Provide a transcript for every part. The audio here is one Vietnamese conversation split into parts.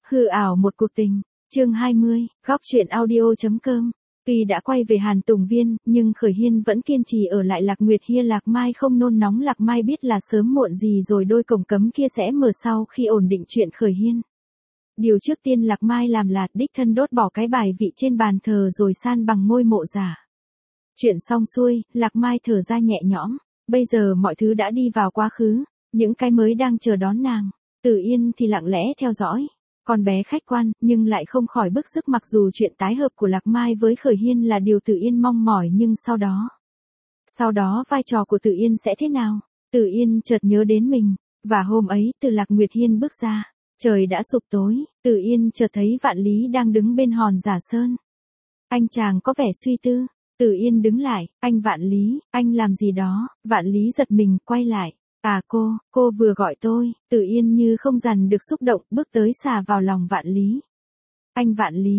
Hư ảo một cuộc tình, chương 20, góc truyện audio.com. Tuy đã quay về Hàn Tùng Viên, nhưng Khởi Hiên vẫn kiên trì ở lại Lạc Nguyệt Hiên. Lạc Mai không nôn nóng, Lạc Mai biết là sớm muộn gì rồi đôi cổng cấm kia sẽ mở sau khi ổn định chuyện Khởi Hiên. Điều trước tiên Lạc Mai làm là đích thân đốt bỏ cái bài vị trên bàn thờ rồi san bằng ngôi mộ giả. Chuyện xong xuôi, Lạc Mai thở ra nhẹ nhõm, bây giờ mọi thứ đã đi vào quá khứ, những cái mới đang chờ đón nàng. Tử Yên thì lặng lẽ theo dõi. Con bé khách quan, nhưng lại không khỏi bức xúc mặc dù chuyện tái hợp của Lạc Mai với Khởi Hiên là điều Tử Yên mong mỏi nhưng sau đó vai trò của Tử Yên sẽ thế nào? Tử Yên chợt nhớ đến mình, và hôm ấy từ Lạc Nguyệt Hiên bước ra, trời đã sụp tối, Tử Yên chợt thấy Vạn Lý đang đứng bên hòn Giả Sơn. Anh chàng có vẻ suy tư, Tử Yên đứng lại, anh Vạn Lý, anh làm gì đó? Vạn Lý giật mình quay lại. À cô vừa gọi tôi. Tử Yên như không dằn được xúc động, bước tới xà vào lòng Vạn Lý. Anh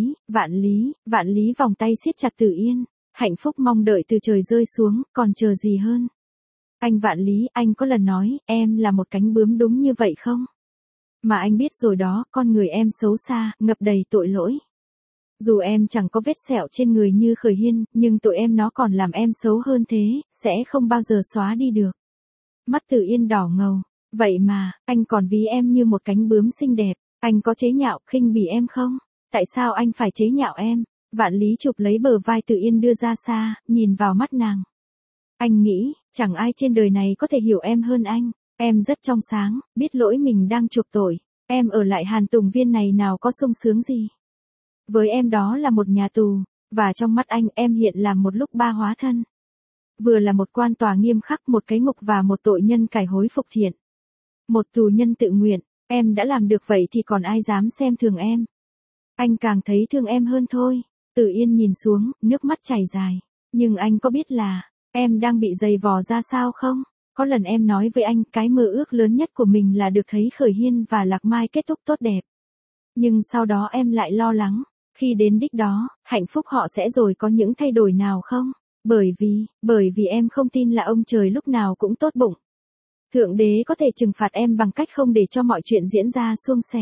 Vạn Lý vòng tay siết chặt Tử Yên, hạnh phúc mong đợi từ trời rơi xuống, còn chờ gì hơn. Anh Vạn Lý, anh có lần nói, em là một cánh bướm đúng như vậy không? Mà anh biết rồi đó, con người em xấu xa, ngập đầy tội lỗi. Dù em chẳng có vết sẹo trên người như Khởi Hiên, nhưng tội em nó còn làm em xấu hơn thế, sẽ không bao giờ xóa đi được. Mắt Tử Yên đỏ ngầu, vậy mà, anh còn ví em như một cánh bướm xinh đẹp, anh có chế nhạo, khinh bỉ em không? Tại sao anh phải chế nhạo em? Vạn Lý chụp lấy bờ vai Tử Yên đưa ra xa, nhìn vào mắt nàng. Anh nghĩ, chẳng ai trên đời này có thể hiểu em hơn anh, em rất trong sáng, biết lỗi mình đang chuộc tội, em ở lại Hàn Tùng Viên này nào có sung sướng gì. Với em đó là một nhà tù, và trong mắt anh em hiện là một lúc ba hóa thân. Vừa là một quan tòa nghiêm khắc, một cái ngục và một tội nhân cải hối phục thiện. Một tù nhân tự nguyện, em đã làm được vậy thì còn ai dám xem thường em. Anh càng thấy thương em hơn thôi. Tử Yên nhìn xuống, nước mắt chảy dài. Nhưng anh có biết là, em đang bị giày vò ra sao không? Có lần em nói với anh, cái mơ ước lớn nhất của mình là được thấy Khởi Hiên và Lạc Mai kết thúc tốt đẹp. Nhưng sau đó em lại lo lắng, khi đến đích đó, hạnh phúc họ sẽ rồi có những thay đổi nào không? Bởi vì em không tin là ông trời lúc nào cũng tốt bụng. Thượng đế có thể trừng phạt em bằng cách không để cho mọi chuyện diễn ra suôn sẻ.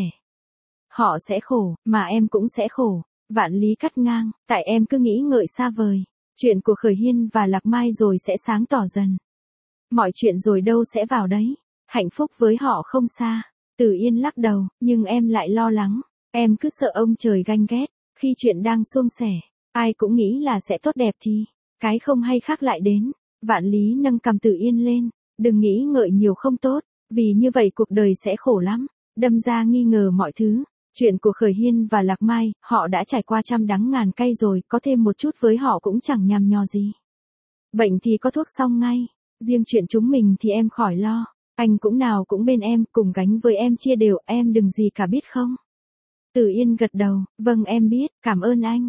Họ sẽ khổ, mà em cũng sẽ khổ. Vạn Lý cắt ngang, tại em cứ nghĩ ngợi xa vời. Chuyện của Khởi Hiên và Lạc Mai rồi sẽ sáng tỏ dần. Mọi chuyện rồi đâu sẽ vào đấy. Hạnh phúc với họ không xa. Tử Yên lắc đầu, nhưng em lại lo lắng. Em cứ sợ ông trời ganh ghét. Khi chuyện đang suôn sẻ, ai cũng nghĩ là sẽ tốt đẹp thì cái không hay khác lại đến. Vạn Lý nâng cầm Tử Yên lên, đừng nghĩ ngợi nhiều không tốt, vì như vậy cuộc đời sẽ khổ lắm, đâm ra nghi ngờ mọi thứ. Chuyện của Khởi Hiên và Lạc Mai, họ đã trải qua trăm đắng ngàn cay rồi, có thêm một chút với họ cũng chẳng nhằm nhò gì. Bệnh thì có thuốc xong ngay, riêng chuyện chúng mình thì em khỏi lo, anh cũng nào cũng bên em, cùng gánh với em chia đều, em đừng gì cả biết không? Tử Yên gật đầu, vâng em biết, cảm ơn anh.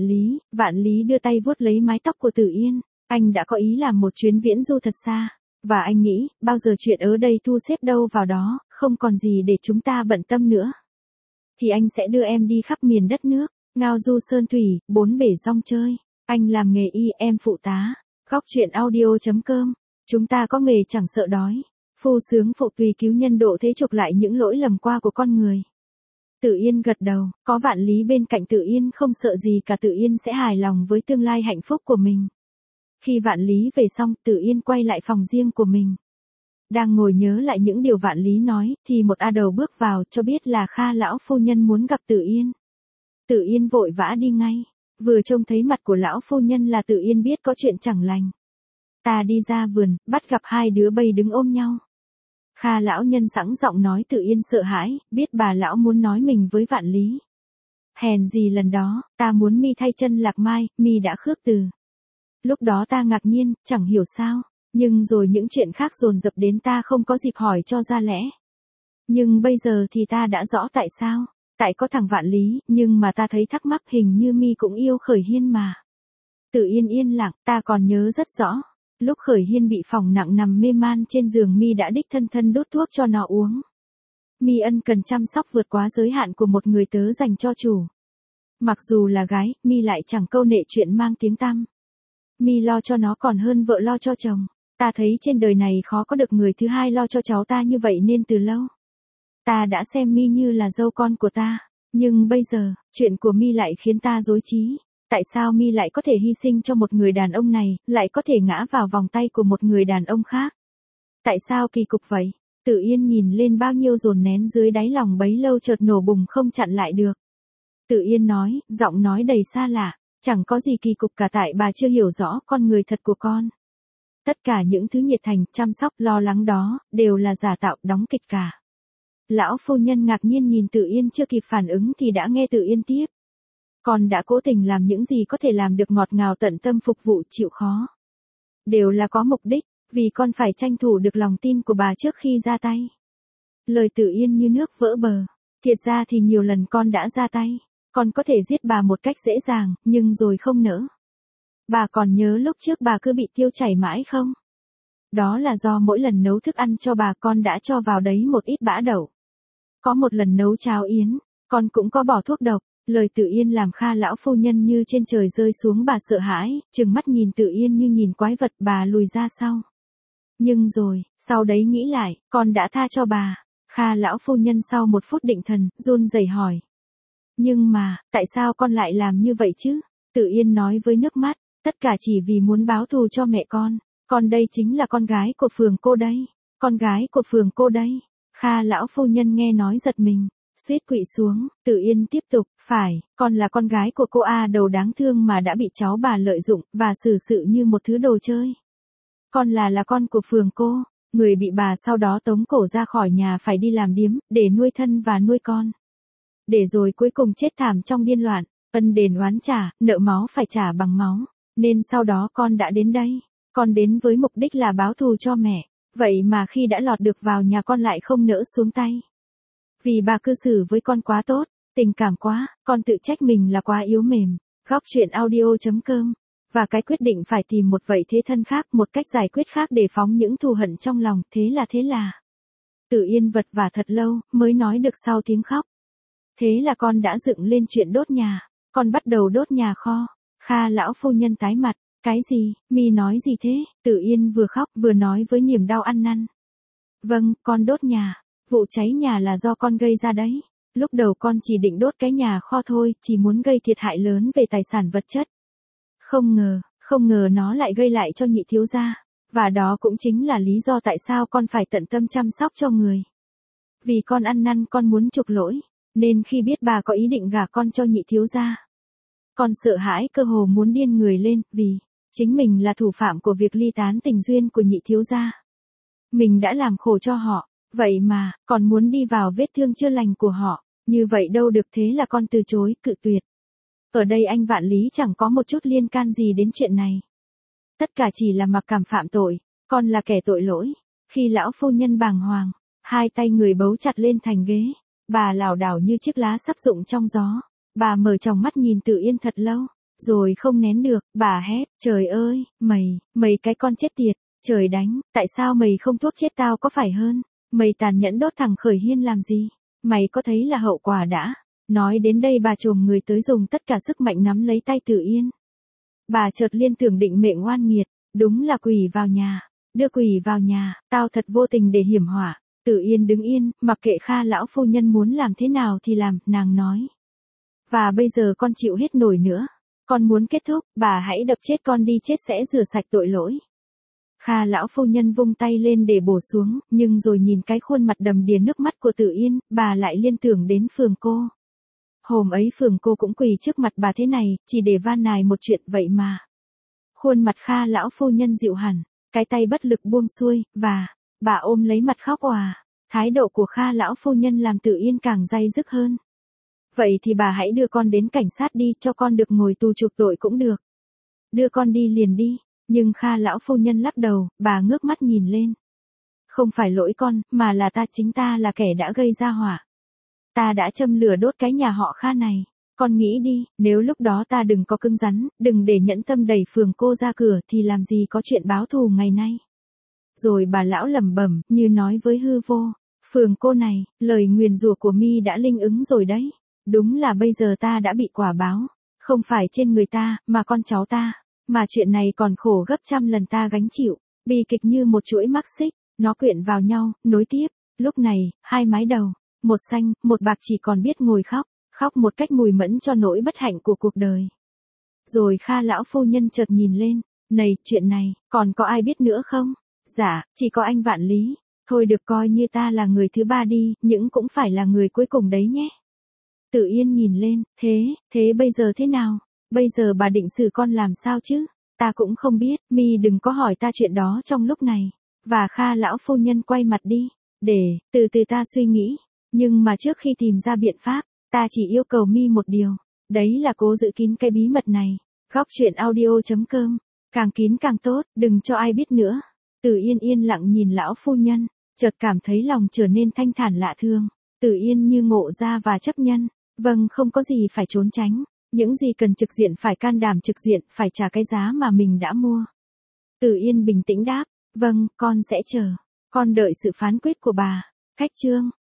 Vạn Lý đưa tay vuốt lấy mái tóc của Tử Yên, anh đã có ý làm một chuyến viễn du thật xa, và anh nghĩ, bao giờ chuyện ở đây thu xếp đâu vào đó, không còn gì để chúng ta bận tâm nữa. Thì anh sẽ đưa em đi khắp miền đất nước, ngao du sơn thủy, bốn bể rong chơi, anh làm nghề y, em phụ tá. Góc truyện audio.com, chúng ta có nghề chẳng sợ đói, phu sướng phụ tùy cứu nhân độ thế chuộc lại những lỗi lầm qua của con người. Tử Yên gật đầu, có Vạn Lý bên cạnh Tử Yên không sợ gì cả, Tử Yên sẽ hài lòng với tương lai hạnh phúc của mình. Khi Vạn Lý về xong, Tử Yên quay lại phòng riêng của mình. Đang ngồi nhớ lại những điều Vạn Lý nói, thì một A Đầu bước vào cho biết là Kha lão phu nhân muốn gặp Tử Yên. Tử Yên vội vã đi ngay, vừa trông thấy mặt của lão phu nhân là Tử Yên biết có chuyện chẳng lành. Ta đi ra vườn, bắt gặp hai đứa bay đứng ôm nhau. Kha lão nhân sẵn giọng nói. Tử Yên sợ hãi, biết bà lão muốn nói mình với Vạn Lý. Hèn gì lần đó, ta muốn mi thay chân Lạc Mai, mi đã khước từ. Lúc đó ta ngạc nhiên, chẳng hiểu sao, nhưng rồi những chuyện khác dồn dập đến ta không có dịp hỏi cho ra lẽ. Nhưng bây giờ thì ta đã rõ tại sao, tại có thằng Vạn Lý, nhưng mà ta thấy thắc mắc hình như mi cũng yêu Khởi Hiên mà. Tử Yên yên lặng, ta còn nhớ rất rõ. Lúc Khởi Hiên bị phỏng nặng nằm mê man trên giường, mi đã đích thân đút thuốc cho nó uống. Mi ân cần chăm sóc vượt quá giới hạn của một người tớ dành cho chủ. Mặc dù là gái, mi lại chẳng câu nệ chuyện mang tiếng tăm. Mi lo cho nó còn hơn vợ lo cho chồng. Ta thấy trên đời này khó có được người thứ hai lo cho cháu ta như vậy nên từ lâu. Ta đã xem mi như là dâu con của ta. Nhưng bây giờ, chuyện của Mi lại khiến ta rối trí. Tại sao Mi lại có thể hy sinh cho một người đàn ông này, lại có thể ngã vào vòng tay của một người đàn ông khác? Tại sao kỳ cục vậy? Tử Yên nhìn lên bao nhiêu dồn nén dưới đáy lòng bấy lâu chợt nổ bùng không chặn lại được. Tử Yên nói, giọng nói đầy xa lạ, chẳng có gì kỳ cục cả, tại bà chưa hiểu rõ con người thật của con. Tất cả những thứ nhiệt thành, chăm sóc, lo lắng đó, đều là giả tạo, đóng kịch cả. Lão phu nhân ngạc nhiên nhìn Tử Yên, chưa kịp phản ứng thì đã nghe Tử Yên tiếp. Con đã cố tình làm những gì có thể làm được, ngọt ngào tận tâm phục vụ chịu khó. Đều là có mục đích, vì con phải tranh thủ được lòng tin của bà trước khi ra tay. Lời Tử Yên như nước vỡ bờ. Thiệt ra thì nhiều lần con đã ra tay. Con có thể giết bà một cách dễ dàng, nhưng rồi không nỡ. Bà còn nhớ lúc trước bà cứ bị tiêu chảy mãi không? Đó là do mỗi lần nấu thức ăn cho bà con đã cho vào đấy một ít bã đậu. Có một lần nấu cháo yến, con cũng có bỏ thuốc độc. Lời Tử Yên làm Kha lão phu nhân như trên trời rơi xuống, bà sợ hãi, trừng mắt nhìn Tử Yên như nhìn quái vật, bà lùi ra sau. Nhưng rồi, sau đấy nghĩ lại, con đã tha cho bà. Kha lão phu nhân sau một phút định thần, run rẩy hỏi. Nhưng mà, tại sao con lại làm như vậy chứ? Tử Yên nói với nước mắt, tất cả chỉ vì muốn báo thù cho mẹ con. Con đây chính là con gái của phường cô đây. Con gái của phường cô đây. Kha lão phu nhân nghe nói giật mình, suýt quỵ xuống. Tử Yên tiếp tục, phải, con là con gái của cô A đầu đáng thương mà đã bị cháu bà lợi dụng, và xử sự như một thứ đồ chơi. Con là con của phường cô, người bị bà sau đó tống cổ ra khỏi nhà phải đi làm điếm, để nuôi thân và nuôi con. Để rồi cuối cùng chết thảm trong điên loạn, ân đền oán trả, nợ máu phải trả bằng máu. Nên sau đó con đã đến đây, con đến với mục đích là báo thù cho mẹ. Vậy mà khi đã lọt được vào nhà con lại không nỡ xuống tay. Vì bà cư xử với con quá tốt, tình cảm quá, con tự trách mình là quá yếu mềm. Góc truyện audio.com. Và cái quyết định phải tìm một vậy thế thân khác, một cách giải quyết khác để phóng những thù hận trong lòng, thế là. Tử Yên vật vả thật lâu, mới nói được sau tiếng khóc. Thế là con đã dựng lên chuyện đốt nhà, con bắt đầu đốt nhà kho. Kha lão phu nhân tái mặt, cái gì, Mi nói gì thế? Tử Yên vừa khóc vừa nói với niềm đau ăn năn. Vâng, con đốt nhà, vụ cháy nhà là do con gây ra đấy. Lúc đầu con chỉ định đốt cái nhà kho thôi, chỉ muốn gây thiệt hại lớn về tài sản vật chất. Không ngờ nó lại gây lại cho nhị thiếu gia. Và đó cũng chính là lý do tại sao con phải tận tâm chăm sóc cho người. Vì con ăn năn, con muốn chuộc lỗi, nên khi biết bà có ý định gả con cho nhị thiếu gia, con sợ hãi cơ hồ muốn điên người lên, vì chính mình là thủ phạm của việc ly tán tình duyên của nhị thiếu gia. Mình đã làm khổ cho họ, vậy mà, còn muốn đi vào vết thương chưa lành của họ, như vậy đâu được, thế là con từ chối, cự tuyệt. Ở đây anh Vạn Lý chẳng có một chút liên can gì đến chuyện này. Tất cả chỉ là mặc cảm phạm tội, con là kẻ tội lỗi. Khi lão phu nhân bàng hoàng, hai tay người bấu chặt lên thành ghế, bà lảo đảo như chiếc lá sắp rụng trong gió. Bà mở tròng mắt nhìn Tử Yên thật lâu, rồi không nén được, bà hét, trời ơi, mày cái con chết tiệt, trời đánh, tại sao mày không thuốc chết tao có phải hơn? Mày tàn nhẫn đốt thằng Khởi Hiên làm gì? Mày có thấy là hậu quả đã? Nói đến đây bà chồm người tới dùng tất cả sức mạnh nắm lấy tay Tử Yên. Bà chợt liên tưởng định mệnh oan nghiệt, đúng là quỷ vào nhà, đưa quỷ vào nhà, tao thật vô tình để hiểm họa. Tử Yên đứng yên, mặc kệ Kha lão phu nhân muốn làm thế nào thì làm, nàng nói. Và bây giờ con chịu hết nổi nữa. Con muốn kết thúc, bà hãy đập chết con đi, chết sẽ rửa sạch tội lỗi. Kha lão phu nhân vung tay lên để bổ xuống, nhưng rồi nhìn cái khuôn mặt đầm đìa nước mắt của Tử Yên, bà lại liên tưởng đến phường cô. Hôm ấy phường cô cũng quỳ trước mặt bà thế này, chỉ để van nài một chuyện vậy mà. Khuôn mặt Kha lão phu nhân dịu hẳn, cái tay bất lực buông xuôi, và bà ôm lấy mặt khóc òa. Thái độ của Kha lão phu nhân làm Tử Yên càng day dứt hơn. Vậy thì bà hãy đưa con đến cảnh sát đi, cho con được ngồi tù chuộc tội cũng được. Đưa con đi liền đi. Nhưng Kha lão phu nhân lắc đầu, bà ngước mắt nhìn lên. Không phải lỗi con, mà là chính ta là kẻ đã gây ra họa. Ta đã châm lửa đốt cái nhà họ Kha này. Con nghĩ đi, nếu lúc đó ta đừng có cứng rắn, đừng để nhẫn tâm đẩy phường cô ra cửa thì làm gì có chuyện báo thù ngày nay. Rồi bà lão lẩm bẩm, như nói với hư vô. Phường cô này, lời nguyền rủa của Mi đã linh ứng rồi đấy. Đúng là bây giờ ta đã bị quả báo. Không phải trên người ta, mà con cháu ta. Mà chuyện này còn khổ gấp trăm lần ta gánh chịu. Bi kịch như một chuỗi mắc xích, nó quyện vào nhau, nối tiếp. Lúc này, hai mái đầu, một xanh, một bạc chỉ còn biết ngồi khóc. khóc một cách mùi mẫn cho nỗi bất hạnh của cuộc đời. Rồi Kha lão phu nhân chợt nhìn lên, này, chuyện này, còn có ai biết nữa không? Dạ, chỉ có anh Vạn Lý, thôi được coi như ta là người thứ ba đi, nhưng cũng phải là người cuối cùng đấy nhé. Tử Yên nhìn lên, thế bây giờ thế nào? Bây giờ bà định xử con làm sao chứ? Ta cũng không biết, mi đừng có hỏi ta chuyện đó trong lúc này. Và Kha lão phu nhân quay mặt đi, để, từ từ ta suy nghĩ. Nhưng mà trước khi tìm ra biện pháp, ta chỉ yêu cầu mi một điều. Đấy là cố giữ kín cái bí mật này. Góc truyện audio.com. Càng kín càng tốt, đừng cho ai biết nữa. Tử Yên yên lặng nhìn lão phu nhân, chợt cảm thấy lòng trở nên thanh thản lạ thường. Tử Yên như ngộ ra và chấp nhận. Vâng, không có gì phải trốn tránh. Những gì cần trực diện phải can đảm trực diện, phải trả cái giá mà mình đã mua. Tử Yên bình tĩnh đáp, vâng, con sẽ chờ. Con đợi sự phán quyết của bà. Khách chương.